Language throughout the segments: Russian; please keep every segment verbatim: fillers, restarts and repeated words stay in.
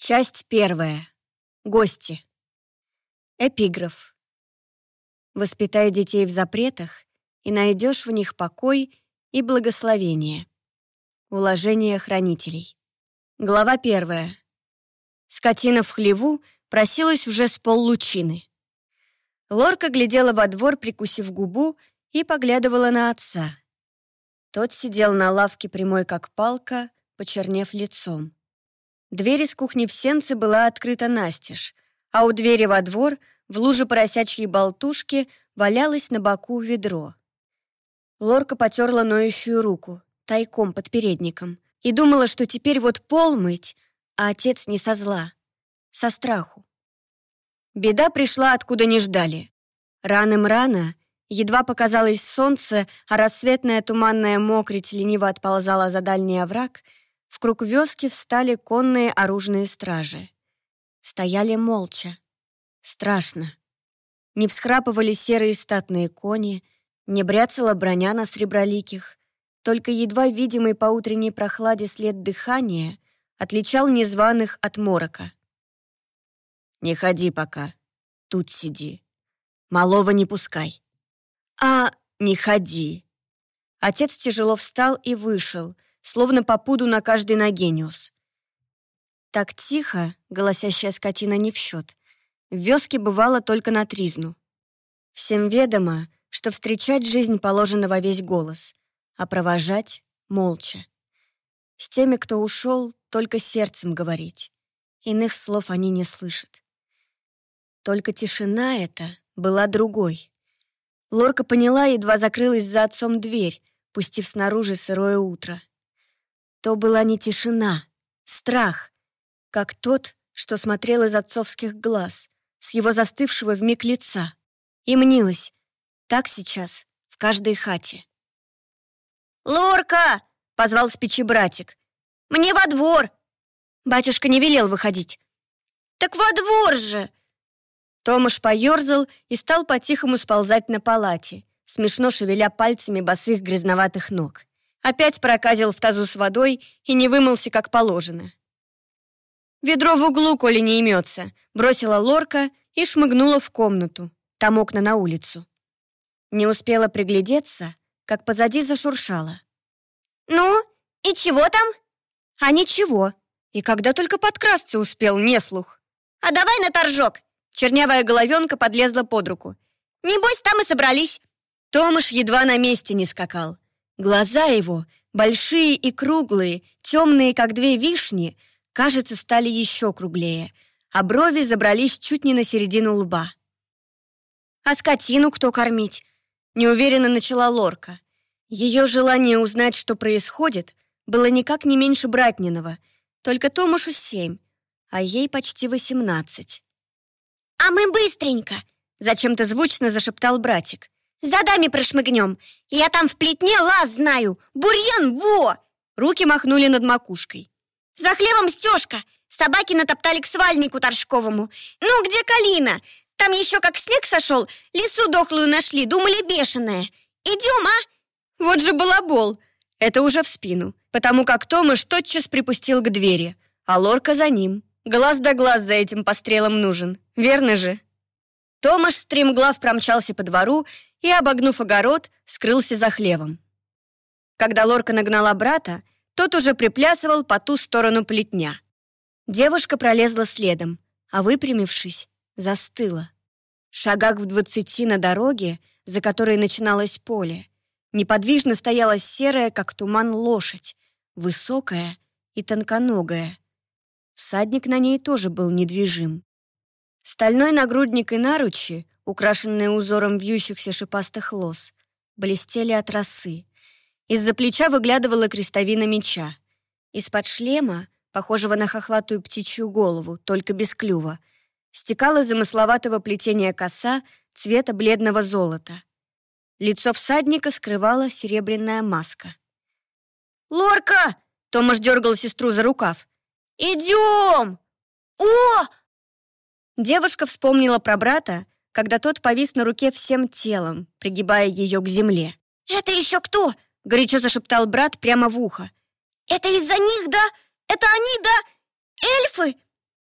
Часть первая. Гости. Эпиграф. Воспитай детей в запретах, и найдешь в них покой и благословение. Уложение хранителей. Глава первая. Скотина в хлеву просилась уже с поллучины. Лорка глядела во двор, прикусив губу, и поглядывала на отца. Тот сидел на лавке прямой, как палка, почернев лицом. Дверь из кухни в сенце была открыта настежь, а у двери во двор, в луже поросячьей болтушки, валялось на боку ведро. Лорка потерла ноющую руку, тайком под передником, и думала, что теперь вот пол мыть, а отец не со зла, со страху. Беда пришла, откуда не ждали. Раным-рано, едва показалось солнце, а рассветная туманная мокрить лениво отползала за дальний овраг, в круг вёски встали конные оружные стражи. Стояли молча. Страшно. Не всхрапывали серые статные кони, не бряцала броня на среброликих, только едва видимый по утренней прохладе след дыхания отличал незваных от морока. «Не ходи пока, тут сиди. Малого не пускай». «А, не ходи». Отец тяжело встал и вышел, словно по пуду на каждой ноге нес. Так тихо, голосящая скотина не в счет, в вёске бывало только на тризну. Всем ведомо, что встречать жизнь положено во весь голос, а провожать — молча. С теми, кто ушел, только сердцем говорить. Иных слов они не слышат. Только тишина эта была другой. Лорка поняла, едва закрылась за отцом дверь, пустив снаружи сырое утро. То была не тишина, страх, как тот, что смотрел из отцовских глаз, с его застывшего вмиг лица. И мнилось, так сейчас в каждой хате. «Лорка!» — позвал с печи братик. «Мне во двор!» Батюшка не велел выходить. «Так во двор же!» Томаш поерзал и стал по-тихому сползать на палате, смешно шевеля пальцами босых грязноватых ног. Опять проказил в тазу с водой и не вымылся, как положено. «Ведро в углу, коли не имется», — бросила Лорка и шмыгнула в комнату, там окна на улицу. Не успела приглядеться, как позади зашуршало. «Ну, и чего там?» «А ничего. И когда только подкрасться успел, не слух». «А давай на торжок!» Чернявая головенка подлезла под руку. «Небось, там и собрались». Томаш едва на месте не скакал. Глаза его, большие и круглые, темные, как две вишни, кажется, стали еще круглее, а брови забрались чуть не на середину лба. «А скотину кто кормить?» — неуверенно начала Лорка. Ее желание узнать, что происходит, было никак не меньше Братниного, только Томашу семь, а ей почти восемнадцать. «А мы быстренько!» — зачем-то звучно зашептал братик. «За дами прошмыгнем. Я там в плетне лаз знаю. Бурьян, во!» Руки махнули над макушкой. «За хлебом стежка. Собаки натоптали к свальнику торжковому. Ну, где Калина? Там еще как снег сошел, лису дохлую нашли, думали бешеная. Идем, а?» Вот же балабол. Это уже в спину, потому как Томаш тотчас припустил к двери, а Лорка за ним. Глаз да глаз за этим пострелом нужен, верно же? Томаш стремглав промчался по двору и, обогнув огород, скрылся за хлевом. Когда Лорка нагнала брата, тот уже приплясывал по ту сторону плетня. Девушка пролезла следом, а, выпрямившись, застыла. Шагах в двадцати на дороге, за которой начиналось поле, неподвижно стояла серая, как туман, лошадь, высокая и тонконогая. Всадник на ней тоже был недвижим. Стальной нагрудник и наручи, украшенные узором вьющихся шипастых лос, блестели от росы. Из-за плеча выглядывала крестовина меча. Из-под шлема, похожего на хохлатую птичью голову, только без клюва, стекала замысловатого плетения коса цвета бледного золота. Лицо всадника скрывала серебряная маска. «Лорка!» — Томаш дергал сестру за рукав. «Идем! О!» Девушка вспомнила про брата, когда тот повис на руке всем телом, пригибая ее к земле. «Это еще кто?» — горячо зашептал брат прямо в ухо. «Это из-за них, да? Это они, да? Эльфы?»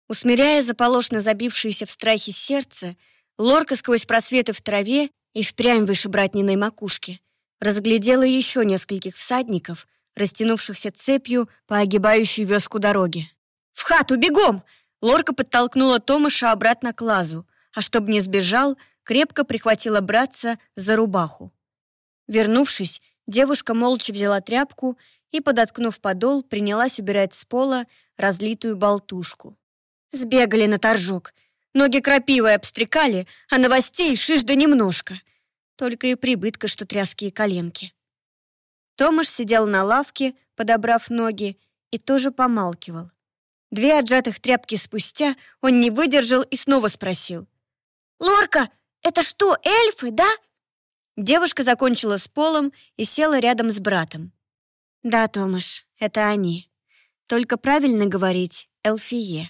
Усмиряя заполошно забившееся в страхе сердце, Лорка сквозь просветы в траве и впрямь выше братниной макушки разглядела еще нескольких всадников, растянувшихся цепью по огибающей вёску дороги. «В хату, бегом!» Лорка подтолкнула Томаша обратно к лазу, а чтобы не сбежал, крепко прихватила братца за рубаху. Вернувшись, девушка молча взяла тряпку и, подоткнув подол, принялась убирать с пола разлитую болтушку. Сбегали на торжок. Ноги крапивой обстрекали, а новостей шиш да немножко. Только и прибытка, что тряские коленки. Томаш сидел на лавке, подобрав ноги, и тоже помалкивал. Две отжатых тряпки спустя он не выдержал и снова спросил. «Лорка, это что, эльфы, да?» Девушка закончила с полом и села рядом с братом. «Да, Томаш, это они. Только правильно говорить эльфие».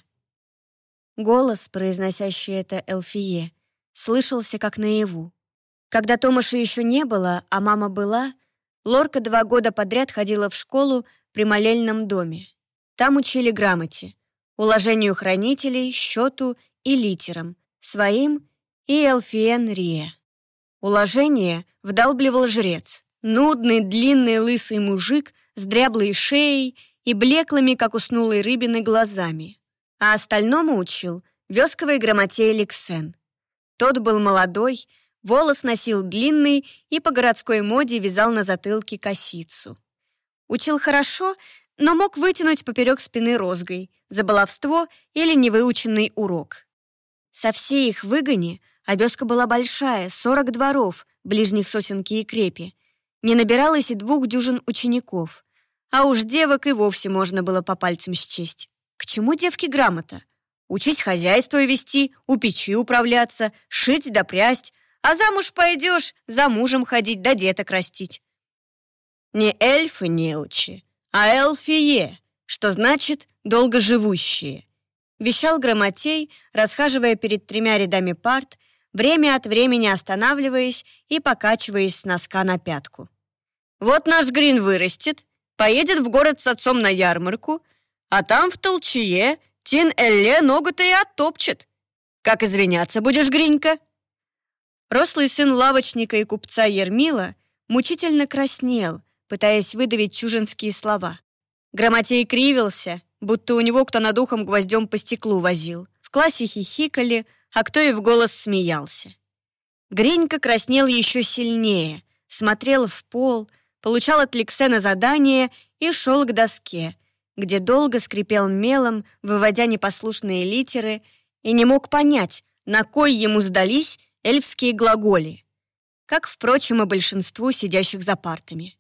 Голос, произносящий это эльфие, слышался как наяву. Когда Томаша еще не было, а мама была, Лорка два года подряд ходила в школу при молельном доме. Там учили грамоте, уложению хранителей, счету и литерам, своим и эльфиен рие. Уложение вдалбливал жрец, нудный, длинный, лысый мужик с дряблой шеей и блеклыми, как уснулой рыбины, глазами. А остальному учил вёсковой грамоте Эликсен. Тот был молодой, волос носил длинный и по городской моде вязал на затылке косицу. Учил хорошо, но мог вытянуть поперек спины розгой за баловство или невыученный урок. Со всей их выгони обёска была большая, сорок дворов, ближних сосенки и крепи. Не набиралось и двух дюжин учеников, а уж девок и вовсе можно было по пальцам счесть. К чему девке грамота? Учись хозяйство вести, у печи управляться, шить да прясть, а замуж пойдешь, за мужем ходить да деток растить. Не эльфы неучи, а эльфие, что значит долгоживущие, вещал Грамотей, расхаживая перед тремя рядами парт, время от времени останавливаясь и покачиваясь с носка на пятку. Вот наш Грин вырастет, поедет в город с отцом на ярмарку, а там в толчее Тин-Элле ногу-то и оттопчет. Как извиняться будешь, Гринька? Рослый сын лавочника и купца Ермила мучительно краснел, пытаясь выдавить чужинские слова. Грамотей кривился, будто у него кто над ухом гвоздем по стеклу возил. В классе хихикали, а кто и в голос смеялся. Гринька краснел еще сильнее, смотрел в пол, получал от Ликсена задание и шел к доске, где долго скрипел мелом, выводя непослушные литеры, и не мог понять, на кой ему сдались эльфские глаголи, как, впрочем, и большинству сидящих за партами.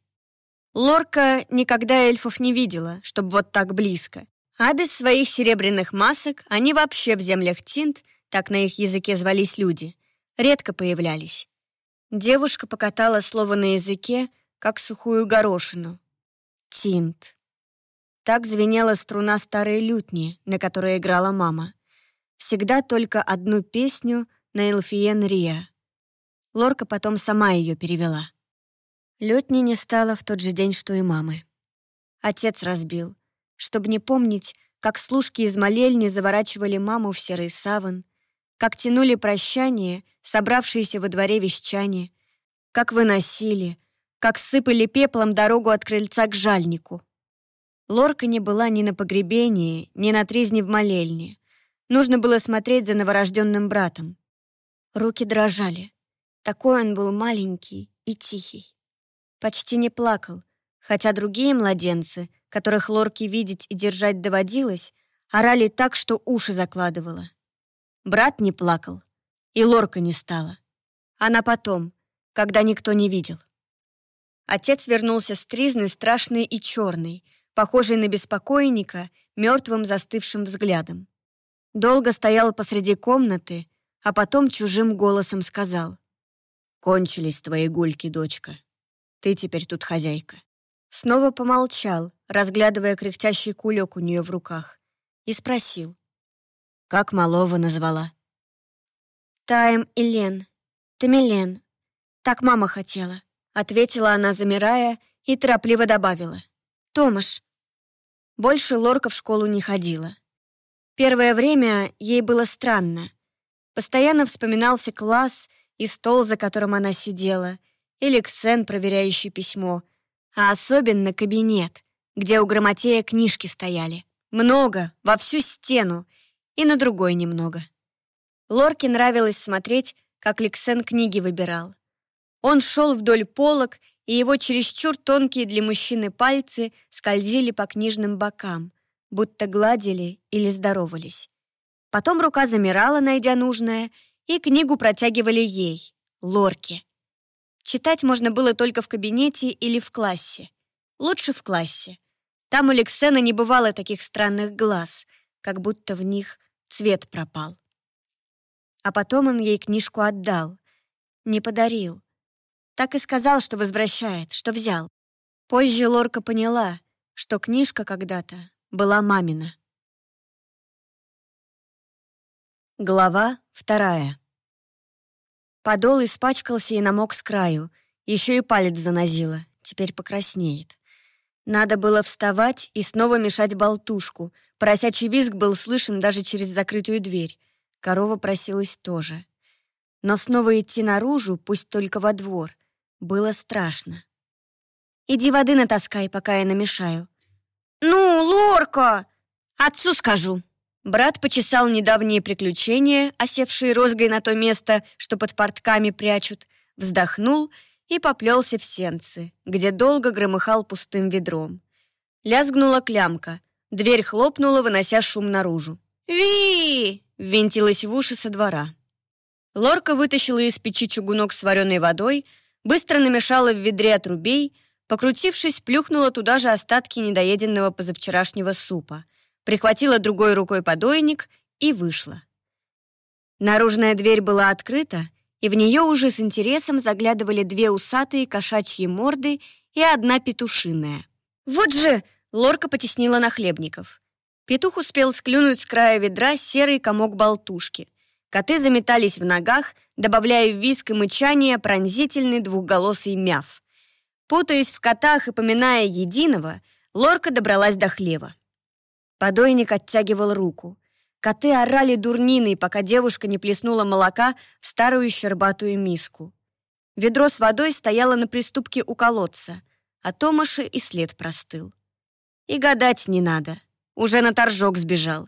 Лорка никогда эльфов не видела, чтобы вот так близко, а без своих серебряных масок они вообще в землях Тинт, так на их языке звались люди, редко появлялись. Девушка покатала слово на языке, как сухую горошину. Тинт. Так звенела струна старой лютни, на которой играла мама. Всегда только одну песню на эльфиен рия. Лорка потом сама ее перевела. Лютни не стало в тот же день, что и мамы. Отец разбил, чтобы не помнить, как служки из молельни заворачивали маму в серый саван, как тянули прощание, собравшиеся во дворе вещане, как выносили, как сыпали пеплом дорогу от крыльца к жальнику. Лорка не была ни на погребении, ни на тризне в молельне. Нужно было смотреть за новорожденным братом. Руки дрожали. Такой он был маленький и тихий. Почти не плакал, хотя другие младенцы, которых Лорке видеть и держать доводилось, орали так, что уши закладывало. Брат не плакал, и Лорка не стала. Она потом, когда никто не видел. Отец вернулся с тризны страшный и черный, похожий на беспокойника, мертвым застывшим взглядом. Долго стоял посреди комнаты, а потом чужим голосом сказал: «Кончились твои гульки, дочка. Ты теперь тут хозяйка». Снова помолчал, разглядывая кряхтящий кулек у нее в руках, и спросил: «Как малого назвала?» «Таем Илен, Тамилен. Так мама хотела», — ответила она, замирая, и торопливо добавила: «Томаш». Больше Лорка в школу не ходила. Первое время ей было странно. Постоянно вспоминался класс и стол, за которым она сидела, и Лексен, проверяющий письмо, а особенно кабинет, где у Грамотея книжки стояли. Много, во всю стену, и на другой немного. Лорке нравилось смотреть, как Лексен книги выбирал. Он шел вдоль полок, и его чересчур тонкие для мужчины пальцы скользили по книжным бокам, будто гладили или здоровались. Потом рука замирала, найдя нужное, и книгу протягивали ей, Лорке. Читать можно было только в кабинете или в классе. Лучше в классе. Там у Лексена не бывало таких странных глаз, как будто в них цвет пропал. А потом он ей книжку отдал. Не подарил. Так и сказал, что возвращает, что взял. Позже Лорка поняла, что книжка когда-то была мамина. Глава вторая. Подол испачкался и намок с краю. Еще и палец занозило, теперь покраснеет. Надо было вставать и снова мешать болтушку. Поросячий визг был слышен даже через закрытую дверь. Корова просилась тоже. Но снова идти наружу, пусть только во двор, было страшно. «Иди воды натаскай, пока я намешаю». «Ну, Лорка! Отцу скажу». Брат почесал недавние приключения, осевшие розгой на то место, что под портками прячут, вздохнул и поплелся в сенцы, где долго громыхал пустым ведром. Лязгнула клямка, дверь хлопнула, вынося шум наружу. «Ви!» — ввинтилась в уши со двора. Лорка вытащила из печи чугунок с вареной водой, быстро намешала в ведре отрубей, покрутившись, плюхнула туда же остатки недоеденного позавчерашнего супа, прихватила другой рукой подойник и вышла. Наружная дверь была открыта, и в нее уже с интересом заглядывали две усатые кошачьи морды и одна петушиная. «Вот же!» — Лорка потеснила нахлебников. Петух успел склюнуть с края ведра серый комок болтушки. Коты заметались в ногах, добавляя в визг и мычание пронзительный двухголосый мяв. Путаясь в котах и поминая единого, Лорка добралась до хлева. Подойник оттягивал руку. Коты орали дурниной, пока девушка не плеснула молока в старую щербатую миску. Ведро с водой стояло на приступке у колодца, а Томаша и след простыл. И гадать не надо, уже на торжок сбежал.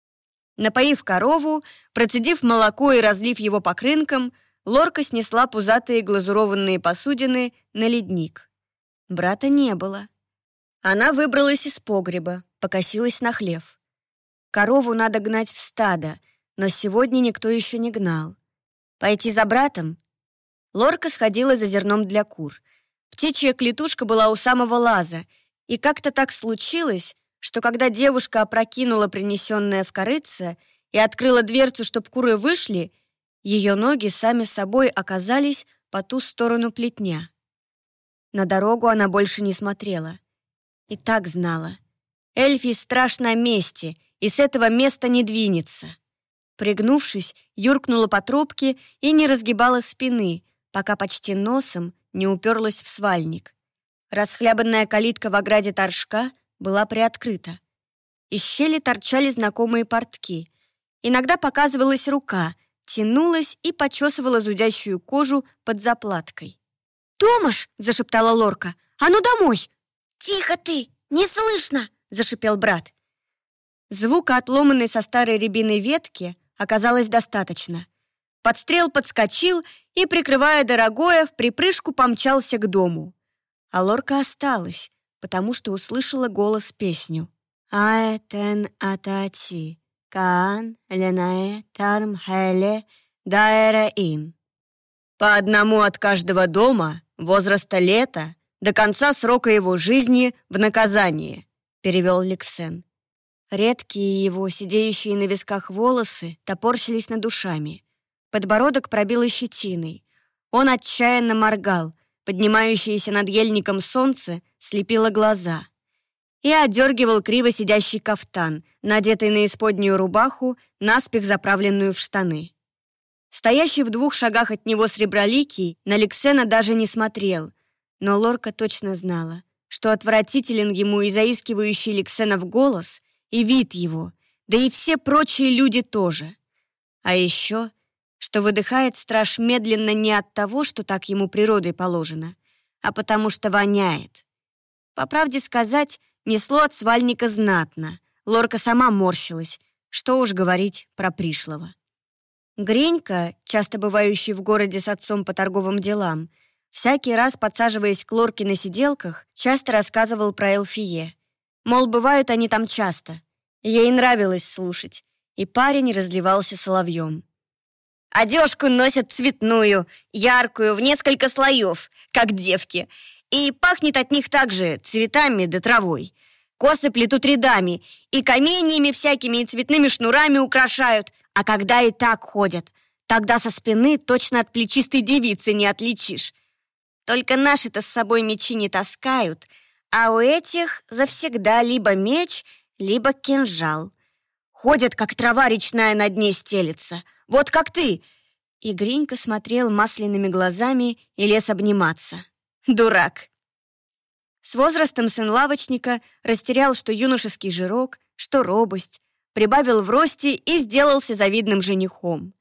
Напоив корову, процедив молоко и разлив его по крынкам, Лорка снесла пузатые глазурованные посудины на ледник. Брата не было. Она выбралась из погреба, покосилась на хлев. Корову надо гнать в стадо, но сегодня никто еще не гнал. Пойти за братом? Лорка сходила за зерном для кур. Птичья клетушка была у самого лаза, и как-то так случилось, что когда девушка опрокинула принесенное в корытце и открыла дверцу, чтоб куры вышли, ее ноги сами собой оказались по ту сторону плетня. На дорогу она больше не смотрела. И так знала. Эльфий страж на месте, и с этого места не двинется. Пригнувшись, юркнула по трубке и не разгибала спины, пока почти носом не уперлась в свальник. Расхлябанная калитка в ограде торжка была приоткрыта. Из щели торчали знакомые портки. Иногда показывалась рука, тянулась и почесывала зудящую кожу под заплаткой. «Томаш!» — зашептала Лорка. «А ну домой!» «Тихо ты! Не слышно!» — зашипел брат. Звука, отломанной со старой рябиной ветки, оказалось достаточно. Подстрел подскочил и, прикрывая дорогое, в припрыжку помчался к дому. А Лорка осталась, потому что услышала голос-песню. «Аэтен атати, каан ленае тарм хеле даэра им». «По одному от каждого дома, возраста лета, до конца срока его жизни в наказание», — перевел Лексен. Редкие его, сидеющие на висках волосы, топорщились над ушами. Подбородок пробило щетиной. Он отчаянно моргал, поднимающееся над ельником солнце слепило глаза. И одергивал криво сидящий кафтан, надетый на исподнюю рубаху, наспех заправленную в штаны. Стоящий в двух шагах от него среброликий на Лексена даже не смотрел, но Лорка точно знала, что отвратителен ему и заискивающий Лексенов голос, и вид его, да и все прочие люди тоже. А еще, что выдыхает страж медленно не от того, что так ему природой положено, а потому что воняет. По правде сказать, несло от свальника знатно. Лорка сама морщилась, что уж говорить про пришлого. Гренька, часто бывающий в городе с отцом по торговым делам, всякий раз, подсаживаясь к Лорке на сиделках, часто рассказывал про Эльфие. Мол, бывают они там часто. Ей нравилось слушать, и парень разливался соловьем. Одежку носят цветную, яркую, в несколько слоев, как девки, и пахнет от них также цветами да травой. Косы плетут рядами, и каменьями всякими и цветными шнурами украшают, а когда и так ходят, тогда со спины точно от плечистой девицы не отличишь. Только наши-то с собой мечи не таскают, а у этих завсегда либо меч, либо кинжал. Ходят, как трава речная на дне стелется, вот как ты. И Гринька смотрел масляными глазами и лез обниматься. Дурак. С возрастом сын лавочника растерял что юношеский жирок, что робость, прибавил в росте и сделался завидным женихом.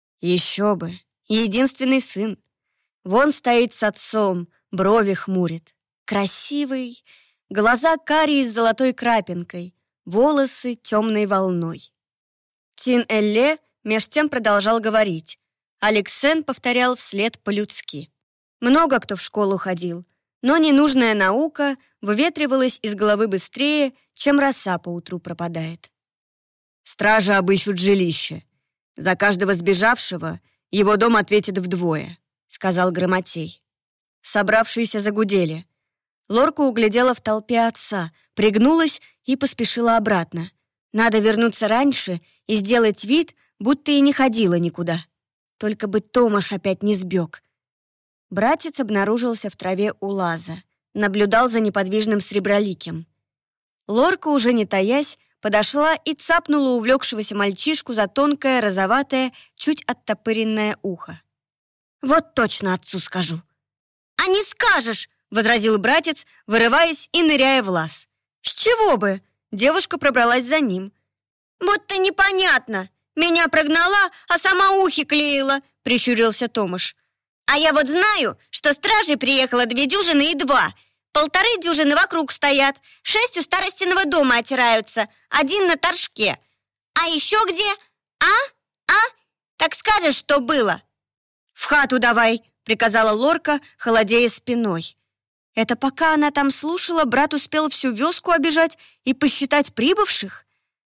Еще бы, единственный сын. Вон стоит с отцом, брови хмурит. Красивый, глаза карие с золотой крапинкой, волосы темной волной. Тин-Элле меж тем продолжал говорить. Алексен повторял вслед по-людски. Много кто в школу ходил, но ненужная наука выветривалась из головы быстрее, чем роса поутру пропадает. Стражи обыщут жилище. За каждого сбежавшего его дом ответит вдвое, сказал Грамотей. Собравшиеся загудели. Лорка углядела в толпе отца, пригнулась и поспешила обратно. Надо вернуться раньше и сделать вид, будто и не ходила никуда. Только бы Томаш опять не сбег. Братец обнаружился в траве у лаза, наблюдал за неподвижным среброликим. Лорка, уже не таясь, подошла и цапнула увлекшегося мальчишку за тонкое, розоватое, чуть оттопыренное ухо. «Вот точно отцу скажу». «А не скажешь!» — возразил братец, вырываясь и ныряя в лаз. «С чего бы?» — девушка пробралась за ним. «Будто непонятно. Меня прогнала, а сама ухи клеила», — прищурился Томаш. «А я вот знаю, что стражей приехало две дюжины и два. Полторы дюжины вокруг стоят, шесть у старостиного дома отираются, один на торжке. А еще где? А? А? Так скажешь, что было?» «В хату давай», — приказала Лорка, холодея спиной. Это пока она там слушала, брат успел всю вёску обижать и посчитать прибывших?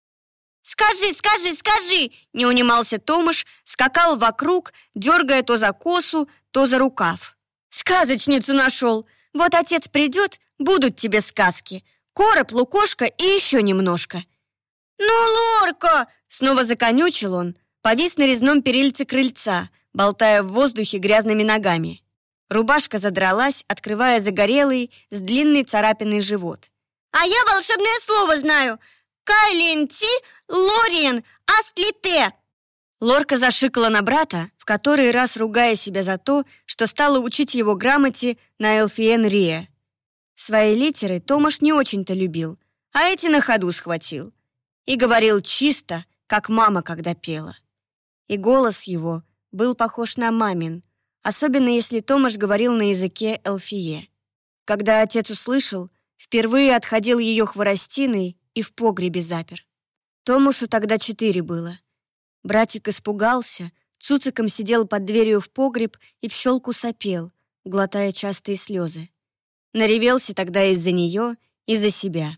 «Скажи, скажи, скажи!» — не унимался Томаш, скакал вокруг, дергая то за косу, то за рукав. «Сказочницу нашел! Вот отец придет, будут тебе сказки. Короб, лукошка и еще немножко». «Ну, Лорка!» — снова законючил он, повис на резном перильце крыльца, болтая в воздухе грязными ногами. Рубашка задралась, открывая загорелый, с длинной царапиной живот. «А я волшебное слово знаю! Кайленти Лориен Астлите!» Лорка зашикала на брата, в который раз ругая себя за то, что стала учить его грамоте на Элфиен-Рие. Свои литеры Томаш не очень-то любил, а эти на ходу схватил. И говорил чисто, как мама, когда пела. И голос его был похож на мамин, особенно если Томаш говорил на языке Элфие. Когда отец услышал, впервые отходил ее хворостиной и в погребе запер. Томашу тогда четыре было. Братик испугался, цуциком сидел под дверью в погреб и в щелку сопел, глотая частые слезы. Наревелся тогда из-за нее, из-за себя.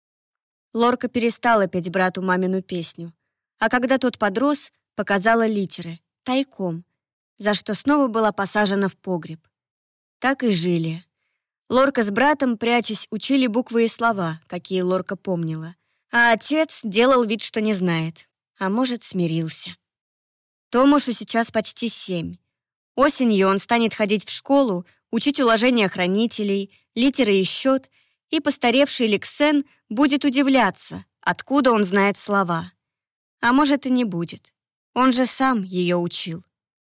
Лорка перестала петь брату мамину песню, а когда тот подрос, показала литеры, тайком, за что снова была посажена в погреб. Так и жили. Лорка с братом, прячась, учили буквы и слова, какие Лорка помнила, а отец делал вид, что не знает, а может, смирился. Томашу сейчас почти семь. Осенью он станет ходить в школу, учить уложения хранителей, литеры и счет, и постаревший Лексен будет удивляться, откуда он знает слова. А может, и не будет. Он же сам ее учил.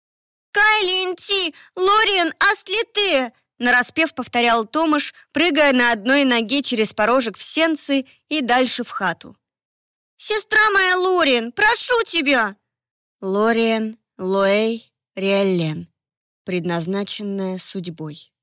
«Кайленти Лориен Астлите!» нараспев повторял Томаш, прыгая на одной ноге через порожек в сенцы и дальше в хату. Сестра моя Лориен, прошу тебя!» Лориен, Лоэй, Риэллен. Предназначенная судьбой.